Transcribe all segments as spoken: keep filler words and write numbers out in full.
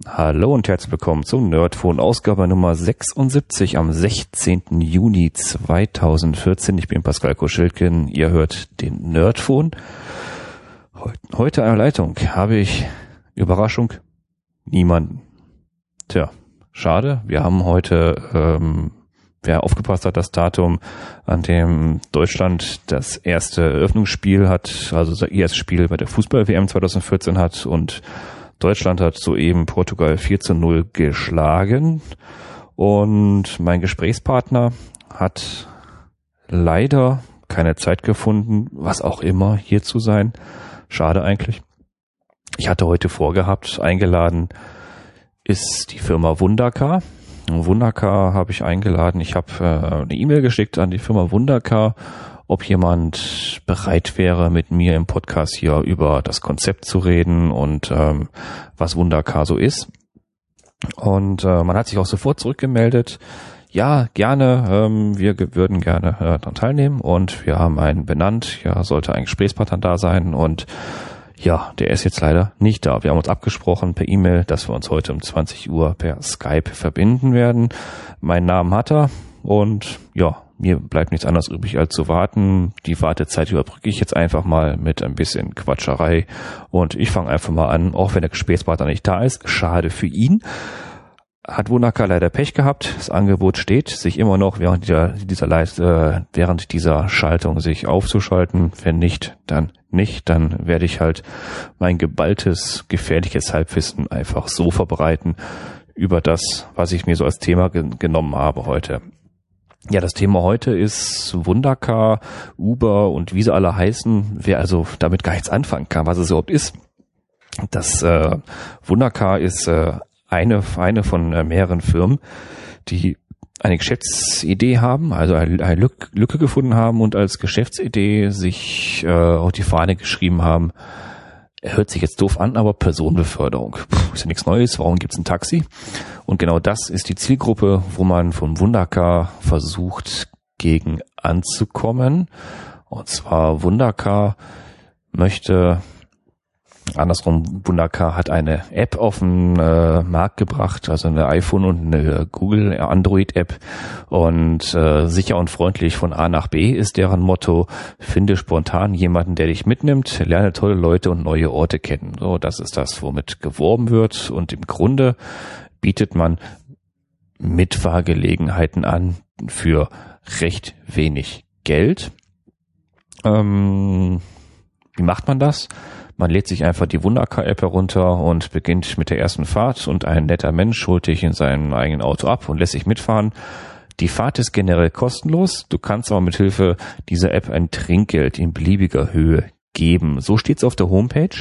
Hallo und herzlich willkommen zum Nerdphone, Ausgabe Nummer sechsundsiebzig am sechzehnten Juni zweitausendvierzehn. Ich bin Pascal Koschilken, ihr hört den Nerdphone. Heute an der Leitung habe ich, Überraschung, niemanden. Tja, schade, wir haben heute, ähm, wer aufgepasst hat, das Datum, an dem Deutschland das erste Eröffnungsspiel hat, also das erste Spiel bei der Fußball-W M zweitausendvierzehn hat, und Deutschland hat soeben Portugal vier zu null geschlagen, und mein Gesprächspartner hat leider keine Zeit gefunden, was auch immer, hier zu sein. Schade eigentlich. Ich hatte heute vorgehabt, eingeladen ist die Firma Wundercar. Wundercar habe ich eingeladen. Ich habe äh, eine E-Mail geschickt an die Firma Wundercar, ob jemand bereit wäre, mit mir im Podcast hier über das Konzept zu reden und ähm, was Wundercar so ist. Und äh, man hat sich auch sofort zurückgemeldet. Ja, gerne, ähm, wir ge- würden gerne äh, daran teilnehmen, und wir haben einen benannt. Ja, sollte ein Gesprächspartner da sein, und ja, der ist jetzt leider nicht da. Wir haben uns abgesprochen per E-Mail, dass wir uns heute um zwanzig Uhr per Skype verbinden werden. Meinen Namen hat er, und ja, mir bleibt nichts anderes übrig, als zu warten. Die Wartezeit überbrücke ich jetzt einfach mal mit ein bisschen Quatscherei, und ich fange einfach mal an, auch wenn der Gesprächspartner nicht da ist. Schade für ihn. Hat Wundercar leider Pech gehabt. Das Angebot steht, sich immer noch während dieser, dieser Leit- äh, während dieser Schaltung sich aufzuschalten. Wenn nicht, dann nicht. Dann werde ich halt mein geballtes, gefährliches Halbwissen einfach so verbreiten über das, was ich mir so als Thema ge- genommen habe heute. Ja, das Thema heute ist Wundercar, Uber und wie sie alle heißen. Wer also damit gar nichts anfangen kann, was es überhaupt ist. Das äh, Wundercar ist äh, eine eine von äh, mehreren Firmen, die eine Geschäftsidee haben, also eine, eine Lück, Lücke gefunden haben und als Geschäftsidee sich äh, auf die Fahne geschrieben haben. Hört sich jetzt doof an, aber Personenbeförderung. Puh, ist ja nichts Neues, warum gibt's ein Taxi? Und genau das ist die Zielgruppe, wo man von Wundercar versucht, gegen anzukommen. Und zwar Wundercar möchte, andersrum, Wundercar hat eine App auf den äh, Markt gebracht, also eine iPhone und eine Google Android-App, und äh, sicher und freundlich von A nach B ist deren Motto. Finde spontan jemanden, der dich mitnimmt, lerne tolle Leute und neue Orte kennen. So, das ist das, womit geworben wird, und im Grunde bietet man Mitfahrgelegenheiten an für recht wenig Geld. Ähm, wie macht man das? Man lädt sich einfach die Wundercar-App herunter und beginnt mit der ersten Fahrt, und ein netter Mensch holt dich in seinem eigenen Auto ab und lässt sich mitfahren. Die Fahrt ist generell kostenlos, du kannst aber mit Hilfe dieser App ein Trinkgeld in beliebiger Höhe geben. So steht's auf der Homepage.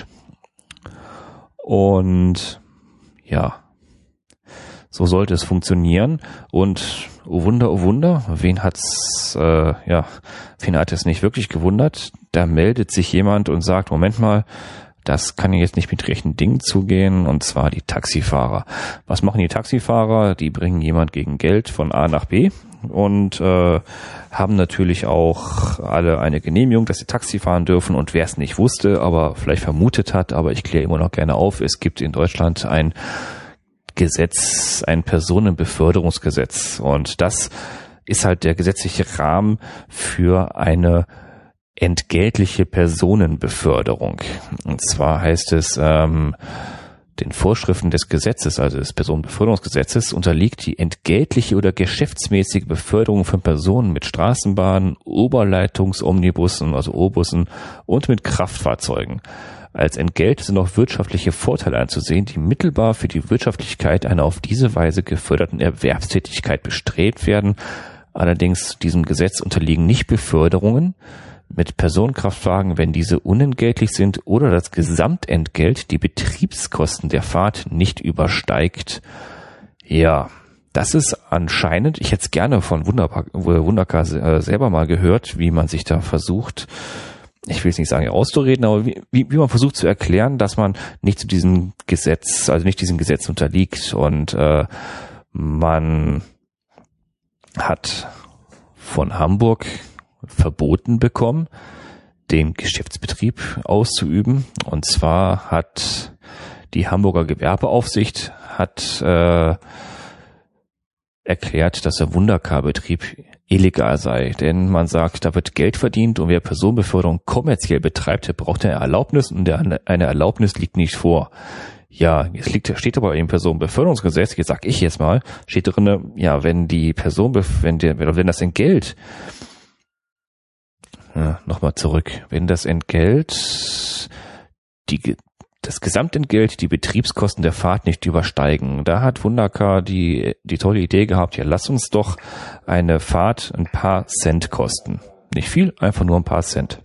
Und ja, so sollte es funktionieren. Und oh Wunder, oh Wunder, wen hat's, äh, ja, wen hat es nicht wirklich gewundert? Da meldet sich jemand und sagt, Moment mal, das kann jetzt nicht mit rechten Dingen zugehen, und zwar die Taxifahrer. Was machen die Taxifahrer? Die bringen jemand gegen Geld von A nach B und äh, haben natürlich auch alle eine Genehmigung, dass sie Taxi fahren dürfen. Und wer es nicht wusste, aber vielleicht vermutet hat, aber ich kläre immer noch gerne auf, es gibt in Deutschland ein Gesetz, ein Personenbeförderungsgesetz, und das ist halt der gesetzliche Rahmen für eine entgeltliche Personenbeförderung. Und zwar heißt es, ähm, den Vorschriften des Gesetzes, also des Personenbeförderungsgesetzes, unterliegt die entgeltliche oder geschäftsmäßige Beförderung von Personen mit Straßenbahnen, Oberleitungsomnibussen, also O-Bussen, und mit Kraftfahrzeugen. Als Entgelt sind auch wirtschaftliche Vorteile anzusehen, die mittelbar für die Wirtschaftlichkeit einer auf diese Weise geförderten Erwerbstätigkeit bestrebt werden. Allerdings diesem Gesetz unterliegen nicht Beförderungen mit Personenkraftwagen, wenn diese unentgeltlich sind oder das Gesamtentgelt die Betriebskosten der Fahrt nicht übersteigt. Ja, das ist anscheinend, ich hätte es gerne von Wundercar, Wundercar selber mal gehört, wie man sich da versucht, ich will es nicht sagen auszureden, aber wie, wie, wie man versucht zu erklären, dass man nicht zu diesem Gesetz, also nicht diesem Gesetz unterliegt, und äh, man hat von Hamburg verboten bekommen, den Geschäftsbetrieb auszuüben. Und zwar hat Die Hamburger Gewerbeaufsicht hat äh, erklärt, dass der Wundercar-Betrieb illegal sei, denn man sagt, da wird Geld verdient und wer Personenbeförderung kommerziell betreibt, der braucht eine Erlaubnis und der, eine Erlaubnis liegt nicht vor. Ja, es liegt, steht aber im Personenbeförderungsgesetz, jetzt sag ich jetzt mal, steht drinne, ja, wenn die Person, wenn der, wenn das Entgelt, ja, nochmal zurück, wenn das Entgelt, die, das Gesamtentgelt, die Betriebskosten der Fahrt nicht übersteigen. Da hat Wundercar die, die tolle Idee gehabt, ja, lass uns doch eine Fahrt ein paar Cent kosten. Nicht viel, einfach nur ein paar Cent.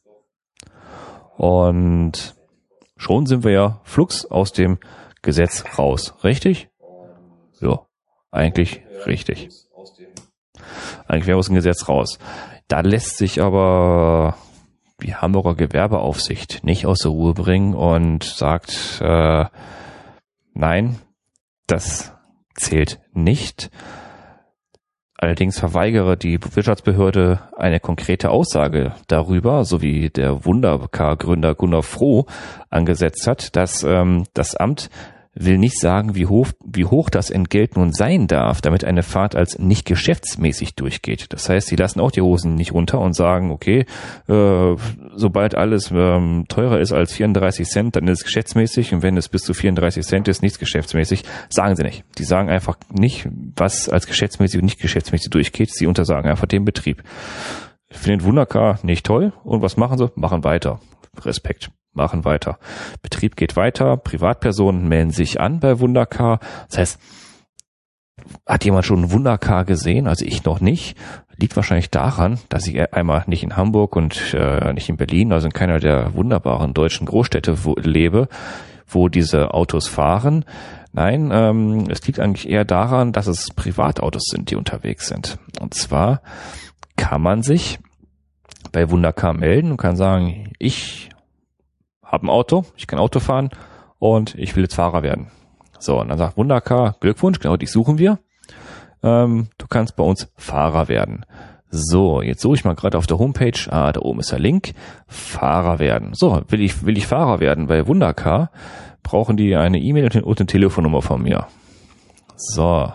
Und schon sind wir ja flugs aus dem Gesetz raus. Richtig? Ja, eigentlich richtig. Eigentlich wären wir aus dem Gesetz raus. Da lässt sich aber die Hamburger Gewerbeaufsicht nicht aus der Ruhe bringen und sagt, äh, nein, das zählt nicht. Allerdings verweigere die Wirtschaftsbehörde eine konkrete Aussage darüber, so wie der Wundercar-Gründer Gunnar Froh angesetzt hat, dass ähm, das Amt will nicht sagen, wie hoch, wie hoch das Entgelt nun sein darf, damit eine Fahrt als nicht geschäftsmäßig durchgeht. Das heißt, sie lassen auch die Hosen nicht runter und sagen, okay, äh, sobald alles ähm, teurer ist als vierunddreißig Cent, dann ist es geschäftsmäßig und wenn es bis zu vierunddreißig Cent ist, nichts geschäftsmäßig, sagen sie nicht. Die sagen einfach nicht, was als geschäftsmäßig und nicht geschäftsmäßig durchgeht. Sie untersagen einfach den Betrieb. Finden Wundercar nicht toll und was machen sie? Machen weiter. Respekt. Machen weiter. Betrieb geht weiter, Privatpersonen melden sich an bei Wundercar. Das heißt, hat jemand schon einen Wundercar gesehen? Also ich noch nicht. Liegt wahrscheinlich daran, dass ich einmal nicht in Hamburg und äh, nicht in Berlin, also in keiner der wunderbaren deutschen Großstädte wo, lebe, wo diese Autos fahren. Nein, ähm, es liegt eigentlich eher daran, dass es Privatautos sind, die unterwegs sind. Und zwar kann man sich bei Wundercar melden und kann sagen, ich habe ein Auto, ich kann Auto fahren und ich will jetzt Fahrer werden. So, und dann sagt Wundercar, Glückwunsch, genau dich suchen wir. Ähm, du kannst bei uns Fahrer werden. So, jetzt suche ich mal gerade auf der Homepage, ah, da oben ist der Link, Fahrer werden. So, will ich will ich Fahrer werden bei Wundercar, brauchen die eine E-Mail und eine Telefonnummer von mir. So,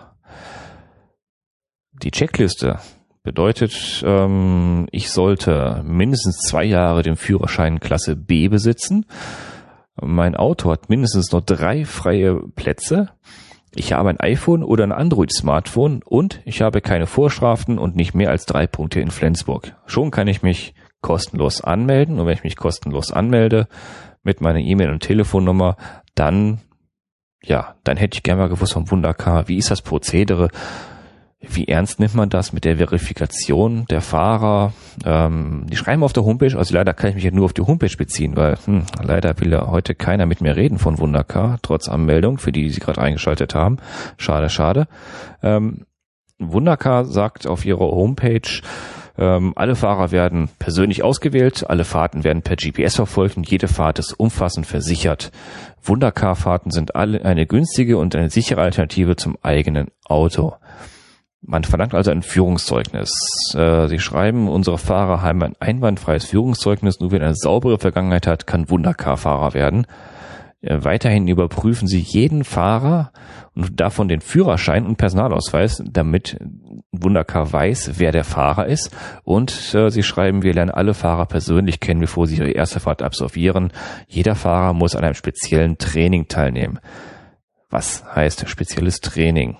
die Checkliste bedeutet, ähm, ich sollte mindestens zwei Jahre den Führerschein Klasse B besitzen. Mein Auto hat mindestens noch drei freie Plätze. Ich habe ein iPhone oder ein Android-Smartphone und ich habe keine Vorstrafen und nicht mehr als drei Punkte in Flensburg. Schon kann ich mich kostenlos anmelden und wenn ich mich kostenlos anmelde mit meiner E-Mail und Telefonnummer, dann, ja, dann hätte ich gerne mal gewusst vom Wundercar, wie ist das Prozedere? Wie ernst nimmt man das mit der Verifikation der Fahrer? Ähm, die schreiben auf der Homepage, also leider kann ich mich ja nur auf die Homepage beziehen, weil hm, leider will ja heute keiner mit mir reden von Wundercar, trotz Anmeldung, für die, die sie gerade eingeschaltet haben. Schade, schade. Ähm, Wundercar sagt auf ihrer Homepage, ähm, alle Fahrer werden persönlich ausgewählt, alle Fahrten werden per G P S verfolgt und jede Fahrt ist umfassend versichert. Wundercar-Fahrten sind alle eine günstige und eine sichere Alternative zum eigenen Auto. Man verlangt also ein Führungszeugnis. Äh, sie schreiben, unsere Fahrer haben ein einwandfreies Führungszeugnis. Nur wer eine saubere Vergangenheit hat, kann Wundercar-Fahrer werden. Äh, weiterhin überprüfen sie jeden Fahrer und davon den Führerschein und Personalausweis, damit Wundercar weiß, wer der Fahrer ist. Und äh, sie schreiben, wir lernen alle Fahrer persönlich kennen, bevor sie ihre erste Fahrt absolvieren. Jeder Fahrer muss an einem speziellen Training teilnehmen. Was heißt spezielles Training?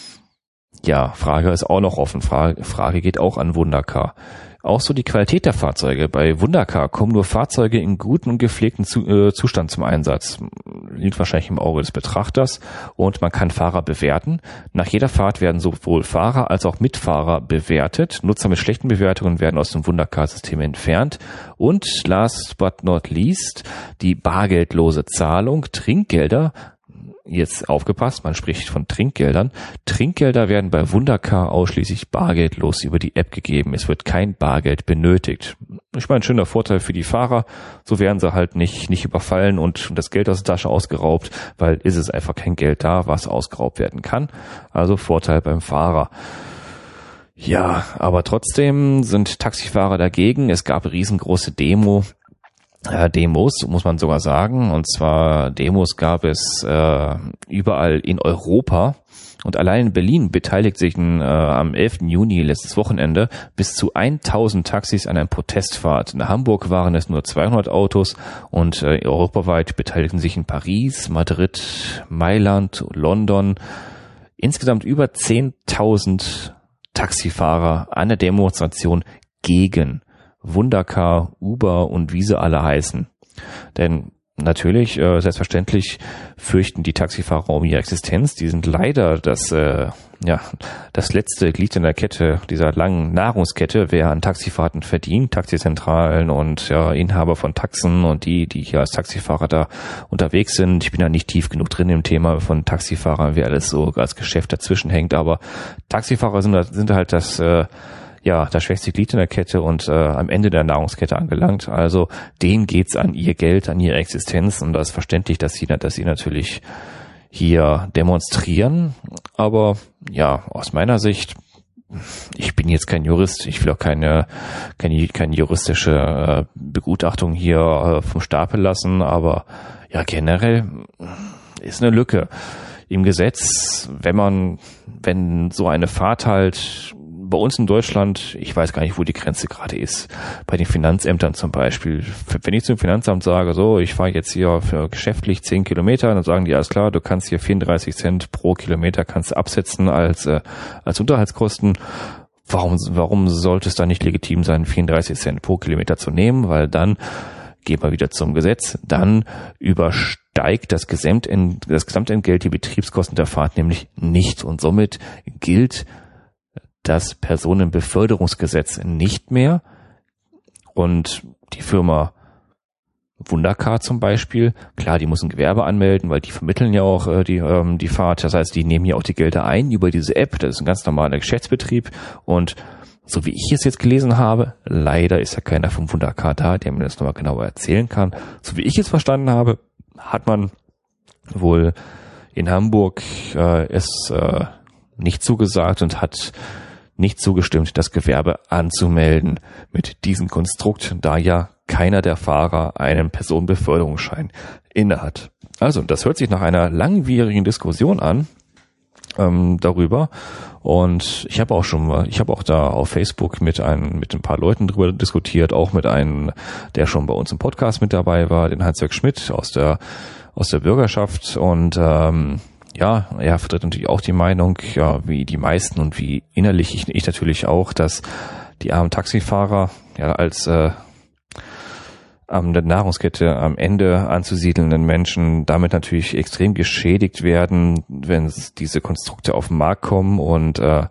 Ja, Frage ist auch noch offen. Frage, Frage geht auch an Wundercar. Auch so die Qualität der Fahrzeuge. Bei Wundercar kommen nur Fahrzeuge in gutem und gepflegten Zu, äh, Zustand zum Einsatz. Liegt wahrscheinlich im Auge des Betrachters. Und man kann Fahrer bewerten. Nach jeder Fahrt werden sowohl Fahrer als auch Mitfahrer bewertet. Nutzer mit schlechten Bewertungen werden aus dem Wundercar-System entfernt. Und last but not least, die bargeldlose Zahlung, Trinkgelder. Jetzt aufgepasst, man spricht von Trinkgeldern. Trinkgelder werden bei Wundercar ausschließlich bargeldlos über die App gegeben. Es wird kein Bargeld benötigt. Ich meine, ein schöner Vorteil für die Fahrer. So werden sie halt nicht nicht überfallen und das Geld aus der Tasche ausgeraubt, weil ist es einfach kein Geld da, was ausgeraubt werden kann. Also Vorteil beim Fahrer. Ja, aber trotzdem sind Taxifahrer dagegen. Es gab riesengroße Demo äh, Demos, muss man sogar sagen. Und zwar Demos gab es äh, überall in Europa. Und allein in Berlin beteiligt sich äh, am elften Juni, letztes Wochenende, bis zu tausend Taxis an einer Protestfahrt. In Hamburg waren es nur zweihundert Autos und äh, europaweit beteiligten sich in Paris, Madrid, Mailand, London insgesamt über zehntausend Taxifahrer an der Demonstration gegen Wundercar, Uber und wie sie alle heißen. Denn natürlich, äh, selbstverständlich fürchten die Taxifahrer um ihre Existenz. Die sind leider das, äh, ja, das letzte Glied in der Kette, dieser langen Nahrungskette, wer an Taxifahrten verdient, Taxizentralen und ja, Inhaber von Taxen und die, die hier als Taxifahrer da unterwegs sind. Ich bin da nicht tief genug drin im Thema von Taxifahrern, wie alles so als Geschäft dazwischen hängt, aber Taxifahrer sind, sind halt das, äh, ja, das schwächste Glied in der Kette und äh, am Ende der Nahrungskette angelangt. Also denen geht's an ihr Geld, an ihre Existenz und da ist verständlich, dass sie, dass sie natürlich hier demonstrieren. Aber ja, aus meiner Sicht, ich bin jetzt kein Jurist, ich will auch keine keine, keine juristische äh, Begutachtung hier äh, vom Stapel lassen, aber ja, generell ist eine Lücke im Gesetz, wenn man, wenn so eine Fahrt halt bei uns in Deutschland, ich weiß gar nicht, wo die Grenze gerade ist, bei den Finanzämtern zum Beispiel. Wenn ich zum Finanzamt sage, so, ich fahre jetzt hier für geschäftlich zehn Kilometer, dann sagen die, alles klar, du kannst hier vierunddreißig Cent pro Kilometer kannst du absetzen als äh, als Unterhaltskosten. Warum warum sollte es da nicht legitim sein, vierunddreißig Cent pro Kilometer zu nehmen? Weil dann, gehen wir wieder zum Gesetz, dann übersteigt das Gesamtent, das Gesamtentgelt die Betriebskosten der Fahrt nämlich nicht und somit gilt das Personenbeförderungsgesetz nicht mehr und die Firma Wundercar zum Beispiel, klar, die muss ein Gewerbe anmelden, weil die vermitteln ja auch äh, die ähm, die Fahrt, das heißt, die nehmen ja auch die Gelder ein über diese App, das ist ein ganz normaler Geschäftsbetrieb und so wie ich es jetzt gelesen habe, leider ist ja keiner vom Wundercar da, der mir das nochmal genauer erzählen kann, so wie ich es verstanden habe, hat man wohl in Hamburg äh, es äh, nicht zugesagt und hat nicht zugestimmt, das Gewerbe anzumelden mit diesem Konstrukt, da ja keiner der Fahrer einen Personenbeförderungsschein innehat. Also, das hört sich nach einer langwierigen Diskussion an ähm, darüber und ich habe auch schon mal, ich habe auch da auf Facebook mit einem, mit ein paar Leuten drüber diskutiert, auch mit einem, der schon bei uns im Podcast mit dabei war, den Hans-Jörg Schmidt aus der aus der Bürgerschaft und ähm, ja, er vertritt natürlich auch die Meinung, ja, wie die meisten und wie innerlich ich, ich natürlich auch, dass die armen Taxifahrer ja als äh, an der Nahrungskette am Ende anzusiedelnden Menschen damit natürlich extrem geschädigt werden, wenn diese Konstrukte auf den Markt kommen und äh,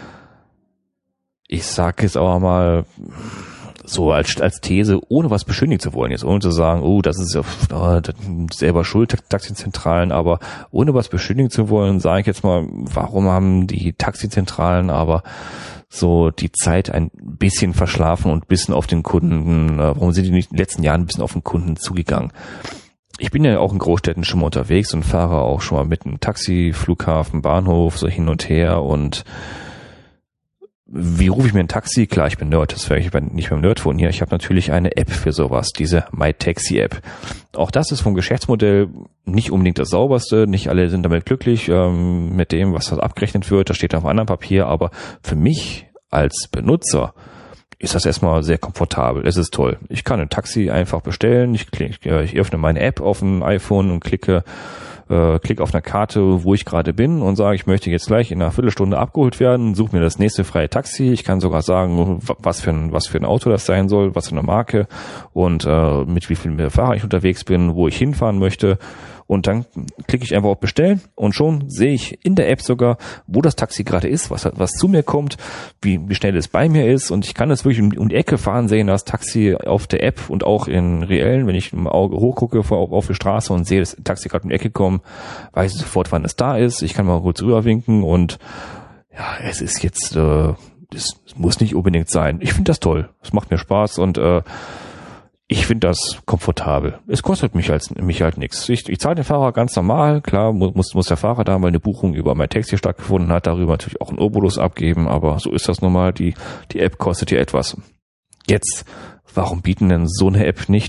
ich sage es auch mal so als als These, ohne was beschönigen zu wollen, jetzt ohne zu sagen, oh, das ist ja oh, das ist selber schuld, Taxizentralen, aber ohne was beschönigen zu wollen, sage ich jetzt mal, warum haben die Taxizentralen aber so die Zeit ein bisschen verschlafen und ein bisschen auf den Kunden, warum sind die nicht in den letzten Jahren ein bisschen auf den Kunden zugegangen? Ich bin ja auch in Großstädten schon mal unterwegs und fahre auch schon mal mit einem Taxi, Flughafen, Bahnhof, so hin und her und wie rufe ich mir ein Taxi? Klar, ich bin Nerd, das wäre ich nicht beim Nerdphone hier. Ich habe natürlich eine App für sowas, diese MyTaxi-App. Auch das ist vom Geschäftsmodell nicht unbedingt das sauberste. Nicht alle sind damit glücklich ähm, mit dem, was da abgerechnet wird. Das steht auf einem anderen Papier. Aber für mich als Benutzer ist das erstmal sehr komfortabel. Es ist toll. Ich kann ein Taxi einfach bestellen. Ich, klick, ich öffne meine App auf dem iPhone und klicke äh, klicke auf eine Karte, wo ich gerade bin und sage, ich möchte jetzt gleich in einer Viertelstunde abgeholt werden, suche mir das nächste freie Taxi. Ich kann sogar sagen, was für ein was für ein Auto das sein soll, was für eine Marke und äh, mit wie viel Fahrer ich unterwegs bin, wo ich hinfahren möchte. Und dann klicke ich einfach auf Bestellen und schon sehe ich in der App sogar, wo das Taxi gerade ist, was was zu mir kommt, wie, wie schnell es bei mir ist. Und ich kann es wirklich um, um die Ecke fahren sehen, das Taxi auf der App und auch in reellen, wenn ich im Auge hochgucke auf, auf die Straße und sehe, das Taxi gerade um die Ecke kommen, weiß ich sofort, wann es da ist. Ich kann mal kurz rüberwinken und ja, es ist jetzt, äh, es muss nicht unbedingt sein. Ich finde das toll. Es macht mir Spaß und äh, ich finde das komfortabel. Es kostet mich halt, mich halt nichts. Ich, ich zahle den Fahrer ganz normal. Klar, muss, muss der Fahrer da mal eine Buchung über MyTaxi stattgefunden hat, darüber natürlich auch einen Obolus abgeben, aber so ist das nun mal. Die, die App kostet ja etwas. Jetzt, warum bieten denn so eine App nicht die,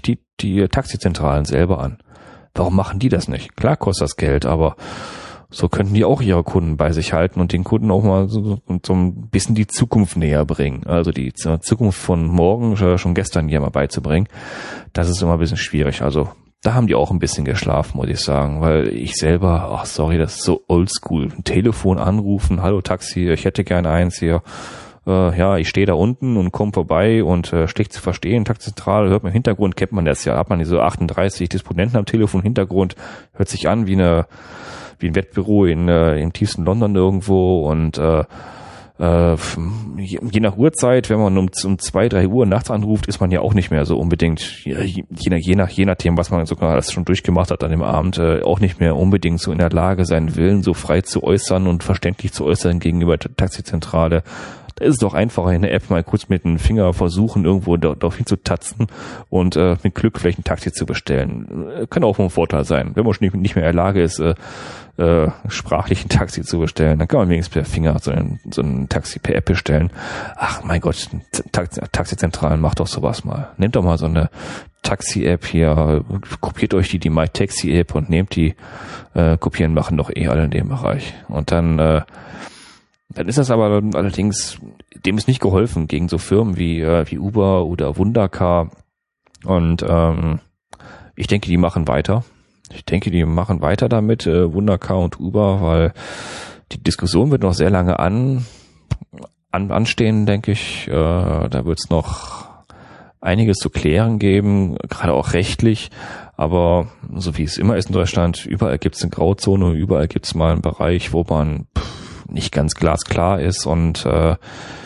die Taxizentralen selber an. Warum machen die das nicht? Klar kostet das Geld, aber so könnten die auch ihre Kunden bei sich halten und den Kunden auch mal so, so ein bisschen die Zukunft näher bringen. Also die Zukunft von morgen, schon gestern hier mal beizubringen, das ist immer ein bisschen schwierig. Also da haben die auch ein bisschen geschlafen, muss ich sagen, weil ich selber, ach sorry, das ist so oldschool. Ein Telefon anrufen, hallo Taxi, ich hätte gerne eins hier. Äh, ja, ich stehe da unten und komme vorbei und äh, schlecht zu verstehen, Taxizentrale, hört man im Hintergrund, kennt man das ja, hat man diese achtunddreißig Disponenten am Telefon, Hintergrund, hört sich an wie eine wie ein Wettbüro in äh, im tiefsten London irgendwo und äh, äh, je, je nach Uhrzeit, wenn man um, um zwei, drei Uhr nachts anruft, ist man ja auch nicht mehr so unbedingt, je, je, nach, je, nach, je nachdem, was man sogar alles schon durchgemacht hat an dem Abend, äh, auch nicht mehr unbedingt so in der Lage, seinen Willen so frei zu äußern und verständlich zu äußern gegenüber der Taxizentrale. Da ist es doch einfacher, in der App mal kurz mit dem Finger versuchen, irgendwo darauf hinzutatzen und äh, mit Glück vielleicht ein Taxi zu bestellen. Kann auch ein Vorteil sein. Wenn man schon nicht, nicht mehr in der Lage ist, äh, äh, sprachlich ein Taxi zu bestellen, dann kann man wenigstens per Finger so ein, so ein Taxi per App bestellen. Ach mein Gott, Taxi, Taxizentralen, macht doch sowas mal. Nehmt doch mal so eine Taxi-App hier, kopiert euch die, die MyTaxi-App und nehmt die, äh, kopieren machen doch eh alle in dem Bereich. Und dann äh, Dann ist das aber allerdings, dem ist nicht geholfen gegen so Firmen wie äh, wie Uber oder Wundercar. Und ähm, ich denke, die machen weiter. Ich denke, die machen weiter damit, äh, Wundercar und Uber, weil die Diskussion wird noch sehr lange an, an anstehen, denke ich. Äh, da wird es noch einiges zu klären geben, gerade auch rechtlich. Aber so wie es immer ist in Deutschland, überall gibt es eine Grauzone, überall gibt es mal einen Bereich, wo man pff, nicht ganz glasklar ist und äh,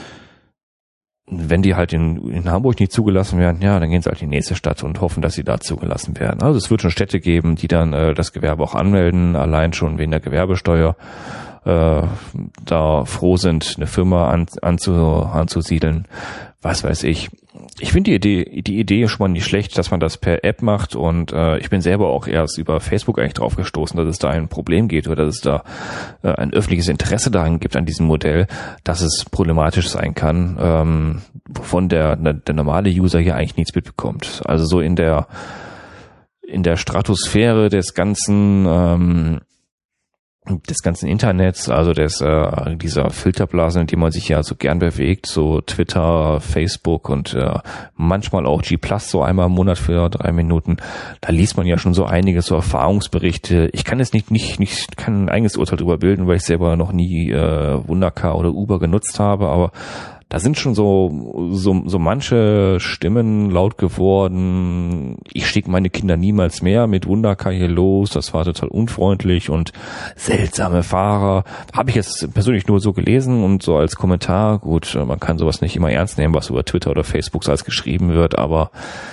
wenn die halt in, in Hamburg nicht zugelassen werden, ja, dann gehen sie halt in die nächste Stadt und hoffen, dass sie da zugelassen werden. Also es wird schon Städte geben, die dann äh, das Gewerbe auch anmelden, allein schon wegen der Gewerbesteuer, äh, da froh sind, eine Firma an, anzu, anzusiedeln, was weiß ich. Ich finde die Idee, die Idee schon mal nicht schlecht, dass man das per App macht und äh, ich bin selber auch erst über Facebook eigentlich drauf gestoßen, dass es da ein Problem geht oder dass es da äh, ein öffentliches Interesse daran gibt an diesem Modell, dass es problematisch sein kann, ähm, wovon der, der normale User hier eigentlich nichts mitbekommt. Also so in der in der Stratosphäre des ganzen ähm, des ganzen Internets, also des äh, dieser Filterblasen, in die man sich ja so gern bewegt, so Twitter, Facebook und äh, manchmal auch G Plus, so einmal im Monat für drei Minuten, da liest man ja schon so einiges, so Erfahrungsberichte. Ich kann jetzt nicht nicht nicht kann ein eigenes Urteil darüber bilden, weil ich selber noch nie äh, Wundercar oder Uber genutzt habe, aber da sind schon so, so, so manche Stimmen laut geworden. Ich schicke meine Kinder niemals mehr mit Wundercar hier los. Das war total unfreundlich und seltsame Fahrer. Habe ich jetzt persönlich nur so gelesen und so als Kommentar. Gut, man kann sowas nicht immer ernst nehmen, was über Twitter oder Facebook so als geschrieben wird, aber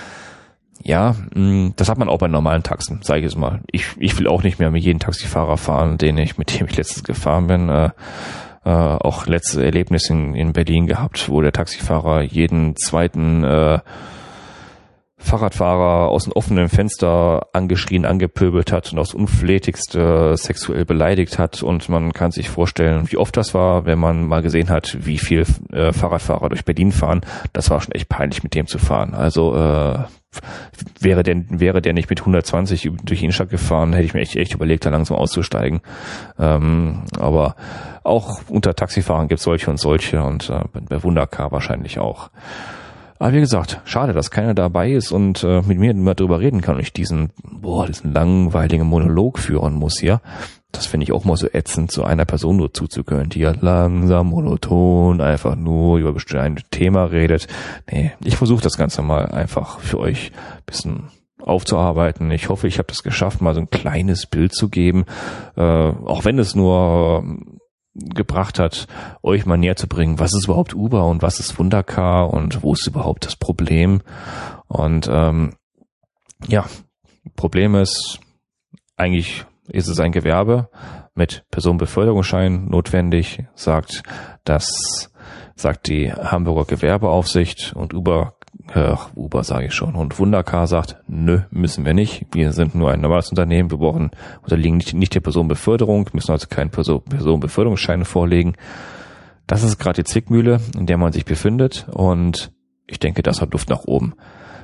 ja, das hat man auch bei normalen Taxen, sage ich es mal. Ich, ich will auch nicht mehr mit jedem Taxifahrer fahren, den ich, mit dem ich letztens gefahren bin. Äh, Äh, auch letztes Erlebnis in, in Berlin gehabt, wo der Taxifahrer jeden zweiten äh, Fahrradfahrer aus dem offenen Fenster angeschrien, angepöbelt hat und aufs Unflätigste äh, sexuell beleidigt hat. Und man kann sich vorstellen, wie oft das war, wenn man mal gesehen hat, wie viel äh, Fahrradfahrer durch Berlin fahren. Das war schon echt peinlich, mit dem zu fahren. Also äh, wäre der, wäre der nicht mit hundertzwanzig durch die Innenstadt gefahren, hätte ich mir echt, echt überlegt, da langsam auszusteigen. Ähm, aber auch unter Taxifahrern gibt es solche und solche und äh, bei Wundercar wahrscheinlich auch. Aber wie gesagt, schade, dass keiner dabei ist und äh, mit mir mal drüber reden kann und ich diesen, boah, diesen langweiligen Monolog führen muss hier. Das finde ich auch mal so ätzend, so einer Person nur zuzuhören, die ja langsam, monoton, einfach nur über ein Thema redet. Nee, ich versuche das Ganze mal einfach für euch ein bisschen aufzuarbeiten. Ich hoffe, ich habe das geschafft, mal so ein kleines Bild zu geben, äh, auch wenn es nur gebracht hat, euch mal näher zu bringen, was ist überhaupt Uber und was ist Wundercar und wo ist überhaupt das Problem. Und ähm, ja, Problem ist, eigentlich ist es ein Gewerbe mit Personenbeförderungsschein notwendig, sagt das, sagt die Hamburger Gewerbeaufsicht und Uber, äh, Uber sage ich schon, und Wundercar sagt, nö, müssen wir nicht. Wir sind nur ein normales Unternehmen, wir brauchen, unterliegen nicht, nicht der Personenbeförderung, müssen also keinen Person, Personenbeförderungsschein vorlegen. Das ist gerade die Zwickmühle, in der man sich befindet und ich denke, das hat Luft nach oben.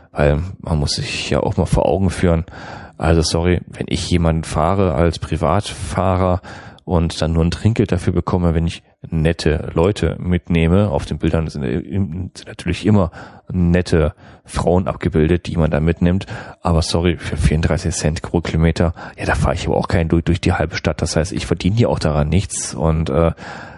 weil man muss sich ja auch mal vor Augen führen, also sorry, wenn ich jemanden fahre als Privatfahrer und dann nur ein Trinkgeld dafür bekomme, wenn ich nette Leute mitnehme, auf den Bildern sind, sind natürlich immer nette Frauen abgebildet, die man da mitnimmt, aber sorry, für vierunddreißig Cent pro Kilometer, ja, da fahre ich aber auch keinen durch, durch die halbe Stadt, das heißt, ich verdiene hier auch daran nichts und äh,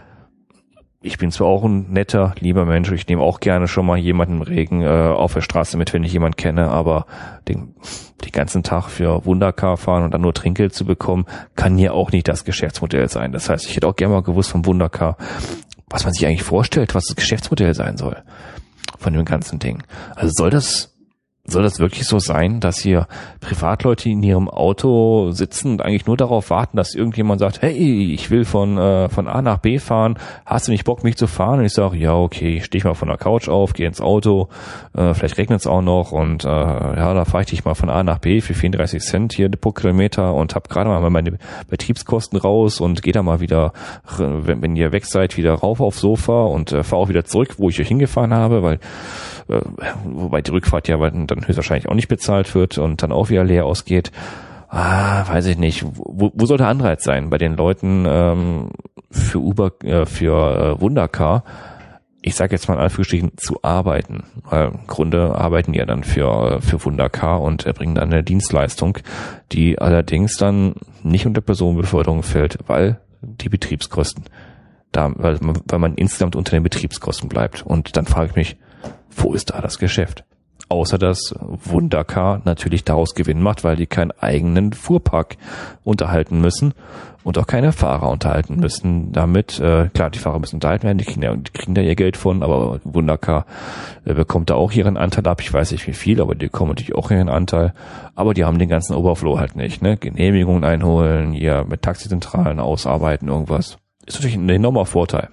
ich bin zwar auch ein netter, lieber Mensch, ich nehme auch gerne schon mal jemanden im Regen äh, auf der Straße mit, wenn ich jemanden kenne, aber den, den ganzen Tag für Wundercar fahren und dann nur Trinkgeld zu bekommen, kann hier auch nicht das Geschäftsmodell sein. Das heißt, ich hätte auch gerne mal gewusst vom Wundercar, was man sich eigentlich vorstellt, was das Geschäftsmodell sein soll von dem ganzen Ding. Also soll das Soll das wirklich so sein, dass hier Privatleute in ihrem Auto sitzen und eigentlich nur darauf warten, dass irgendjemand sagt, hey, ich will von äh, von A nach B fahren, hast du nicht Bock, mich zu fahren? Und ich sage, ja, okay, steh ich mal von der Couch auf, gehe ins Auto, äh, vielleicht regnet es auch noch und äh, ja, da fahre ich dich mal von A nach B für vierunddreißig Cent hier pro Kilometer und hab gerade mal meine Betriebskosten raus und gehe da mal wieder, wenn, wenn ihr weg seid, wieder rauf aufs Sofa und äh, fahre auch wieder zurück, wo ich euch hingefahren habe, weil äh, wobei die Rückfahrt ja dann höchstwahrscheinlich auch nicht bezahlt wird und dann auch wieder leer ausgeht. Ah, weiß ich nicht. Wo, wo soll der Anreiz sein bei den Leuten ähm, für Uber, äh, für äh, Wundercar? Ich sage jetzt mal in Anführungsstrichen zu arbeiten. Weil im Grunde arbeiten die ja dann für für Wundercar und erbringen dann eine Dienstleistung, die allerdings dann nicht unter Personenbeförderung fällt, weil die Betriebskosten, da, weil, weil man insgesamt unter den Betriebskosten bleibt. Und dann frage ich mich, wo ist da das Geschäft? Außer dass Wundercar natürlich daraus Gewinn macht, weil die keinen eigenen Fuhrpark unterhalten müssen und auch keine Fahrer unterhalten müssen. Damit, äh, klar, die Fahrer müssen unterhalten werden, die kriegen, ja, die kriegen da ihr Geld von, aber Wundercar äh, bekommt da auch ihren Anteil ab. Ich weiß nicht wie viel, aber die bekommen natürlich auch ihren Anteil. Aber die haben den ganzen Overflow halt nicht, ne? Genehmigungen einholen, hier mit Taxizentralen ausarbeiten, irgendwas. Ist natürlich ein enormer Vorteil.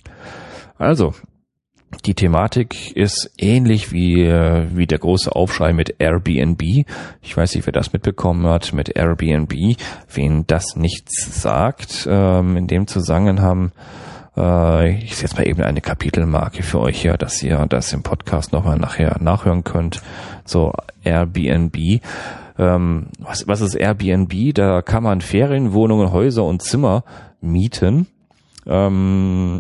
Also, die Thematik ist ähnlich wie wie der große Aufschrei mit Airbnb. Ich weiß nicht, wer das mitbekommen hat mit Airbnb. Wen das nichts sagt, ähm, in dem Zusammenhang, äh, ich setze mal eben eine Kapitelmarke für euch hier, dass ihr das im Podcast nochmal nachher nachhören könnt. So, Airbnb. Ähm, was, was ist Airbnb? Da kann man Ferienwohnungen, Häuser und Zimmer mieten. Ähm,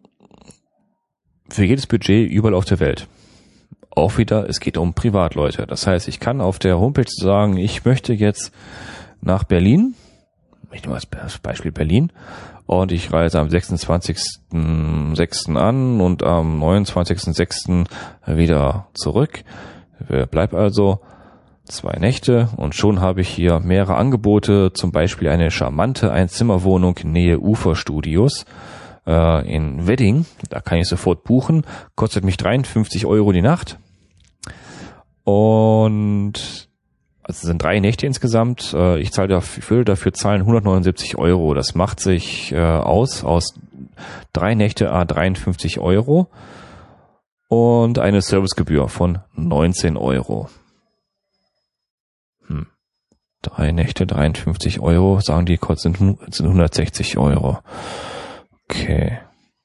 Für jedes Budget überall auf der Welt. Auch wieder, es geht um Privatleute. Das heißt, ich kann auf der Homepage sagen, ich möchte jetzt nach Berlin, ich nehme als Beispiel Berlin, und ich reise am sechsundzwanzigsten sechsten an und am neunundzwanzigsten sechsten wieder zurück. Bleib also zwei Nächte und schon habe ich hier mehrere Angebote, zum Beispiel eine charmante Einzimmerwohnung Nähe Uferstudios in Wedding, da kann ich sofort buchen, kostet mich dreiundfünfzig Euro die Nacht und also sind drei Nächte insgesamt, ich zahle dafür, ich würde dafür zahlen hundertneunundsiebzig Euro, das macht sich aus, aus drei Nächte à dreiundfünfzig Euro und eine Servicegebühr von neunzehn Euro. Hm. Drei Nächte, dreiundfünfzig Euro, sagen die, sind, sind hundertsechzig Euro. Okay.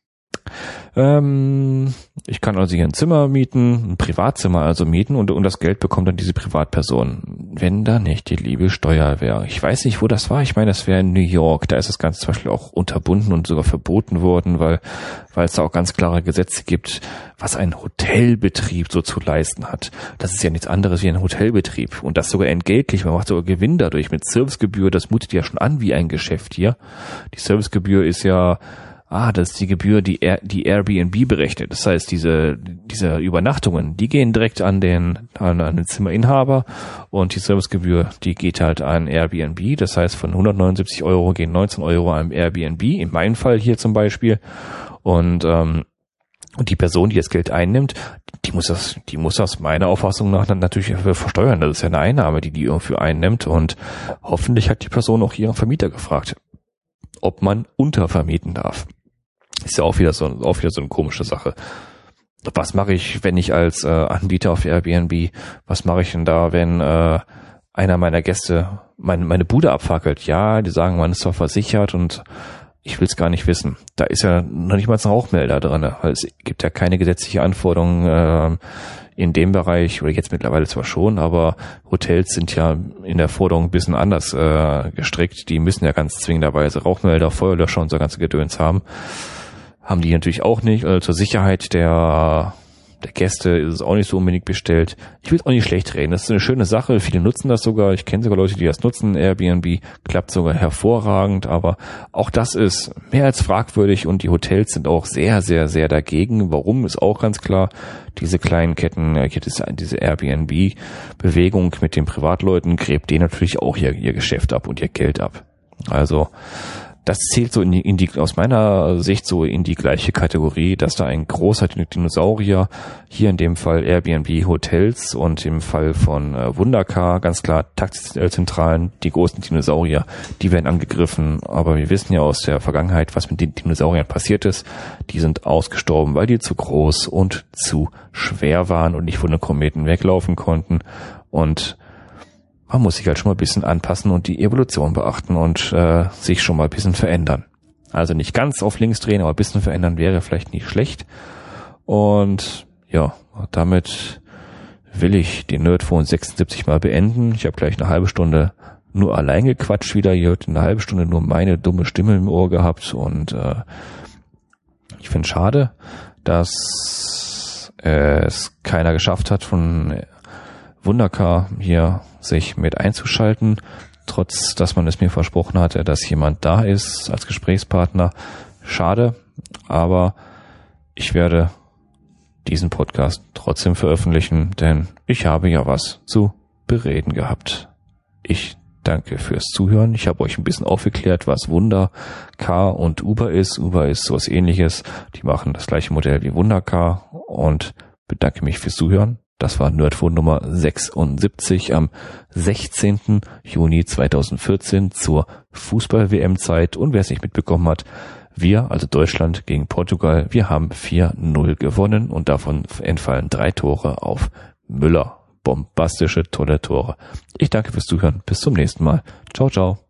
Ähm, ich kann also hier ein Zimmer mieten, ein Privatzimmer also mieten und, und das Geld bekommt dann diese Privatperson. Wenn da nicht die liebe Steuer wäre. Ich weiß nicht, wo das war. Ich meine, das wäre in New York. Da ist das Ganze zum Beispiel auch unterbunden und sogar verboten worden, weil, weil es da auch ganz klare Gesetze gibt, was ein Hotelbetrieb so zu leisten hat. Das ist ja nichts anderes wie ein Hotelbetrieb. Und das sogar entgeltlich. Man macht sogar Gewinn dadurch mit Servicegebühr. Das mutet ja schon an wie ein Geschäft hier. Die Servicegebühr ist ja Ah, das ist die Gebühr, die Air, die Airbnb berechnet. Das heißt, diese diese Übernachtungen, die gehen direkt an den an, an den Zimmerinhaber und die Servicegebühr, die geht halt an Airbnb. Das heißt, von hundertneunundsiebzig Euro gehen neunzehn Euro an Airbnb. In meinem Fall hier zum Beispiel. Und ähm, und die Person, die das Geld einnimmt, die muss das, die muss das meiner Auffassung nach dann natürlich versteuern. Das ist ja eine Einnahme, die die irgendwie einnimmt. Und hoffentlich hat die Person auch ihren Vermieter gefragt, ob man untervermieten darf. Ist ja auch wieder so, auch wieder so eine komische Sache. Was mache ich, wenn ich als äh, Anbieter auf Airbnb, was mache ich denn da, wenn äh, einer meiner Gäste meine, meine Bude abfackelt? Ja, die sagen, man ist zwar versichert und ich will es gar nicht wissen. Da ist ja noch nicht mal ein Rauchmelder drin, weil es gibt ja keine gesetzliche Anforderung, äh, in dem Bereich, oder jetzt mittlerweile zwar schon, aber Hotels sind ja in der Forderung ein bisschen anders äh, gestrickt. Die müssen ja ganz zwingenderweise Rauchmelder, Feuerlöscher und so ganze Gedöns haben. Haben die natürlich auch nicht. Also zur Sicherheit der der Gäste ist es auch nicht so unbedingt bestellt. Ich will es auch nicht schlecht reden. Das ist eine schöne Sache. Viele nutzen das sogar. Ich kenne sogar Leute, die das nutzen. Airbnb klappt sogar hervorragend. Aber auch das ist mehr als fragwürdig und die Hotels sind auch sehr, sehr, sehr dagegen. Warum ist auch ganz klar. Diese kleinen Ketten, diese Airbnb-Bewegung mit den Privatleuten gräbt denen natürlich auch ihr, ihr Geschäft ab und ihr Geld ab. Also das zählt so in die, in die, aus meiner Sicht so in die gleiche Kategorie, dass da ein großer Dinosaurier, hier in dem Fall Airbnb Hotels und im Fall von äh, Wundercar, ganz klar Taxizentralen, die großen Dinosaurier, die werden angegriffen. Aber wir wissen ja aus der Vergangenheit, was mit den Dinosauriern passiert ist. Die sind ausgestorben, weil die zu groß und zu schwer waren und nicht von den Kometen weglaufen konnten. Und man muss sich halt schon mal ein bisschen anpassen und die Evolution beachten und äh, sich schon mal ein bisschen verändern. Also nicht ganz auf links drehen, aber ein bisschen verändern wäre vielleicht nicht schlecht. Und ja, damit will ich den Nerdphone sechsundsiebzig mal beenden. Ich habe gleich eine halbe Stunde nur allein gequatscht wieder. Ihr hört eine halbe Stunde nur meine dumme Stimme im Ohr gehabt. Und äh, ich finde es schade, dass äh, es keiner geschafft hat von Wundercar hier sich mit einzuschalten, trotz dass man es mir versprochen hatte, dass jemand da ist als Gesprächspartner. Schade, aber ich werde diesen Podcast trotzdem veröffentlichen, denn ich habe ja was zu bereden gehabt. Ich danke fürs Zuhören. Ich habe euch ein bisschen aufgeklärt, was Wundercar und Uber ist. Uber ist sowas Ähnliches. Die machen das gleiche Modell wie Wundercar und bedanke mich fürs Zuhören. Das war Nerdphone Nummer sechsundsiebzig am sechzehnten Juni zweitausendvierzehn zur Fußball-W M-Zeit. Und wer es nicht mitbekommen hat, wir, also Deutschland gegen Portugal, wir haben vier null gewonnen und davon entfallen drei Tore auf Müller. Bombastische, tolle Tore. Ich danke fürs Zuhören. Bis zum nächsten Mal. Ciao, ciao.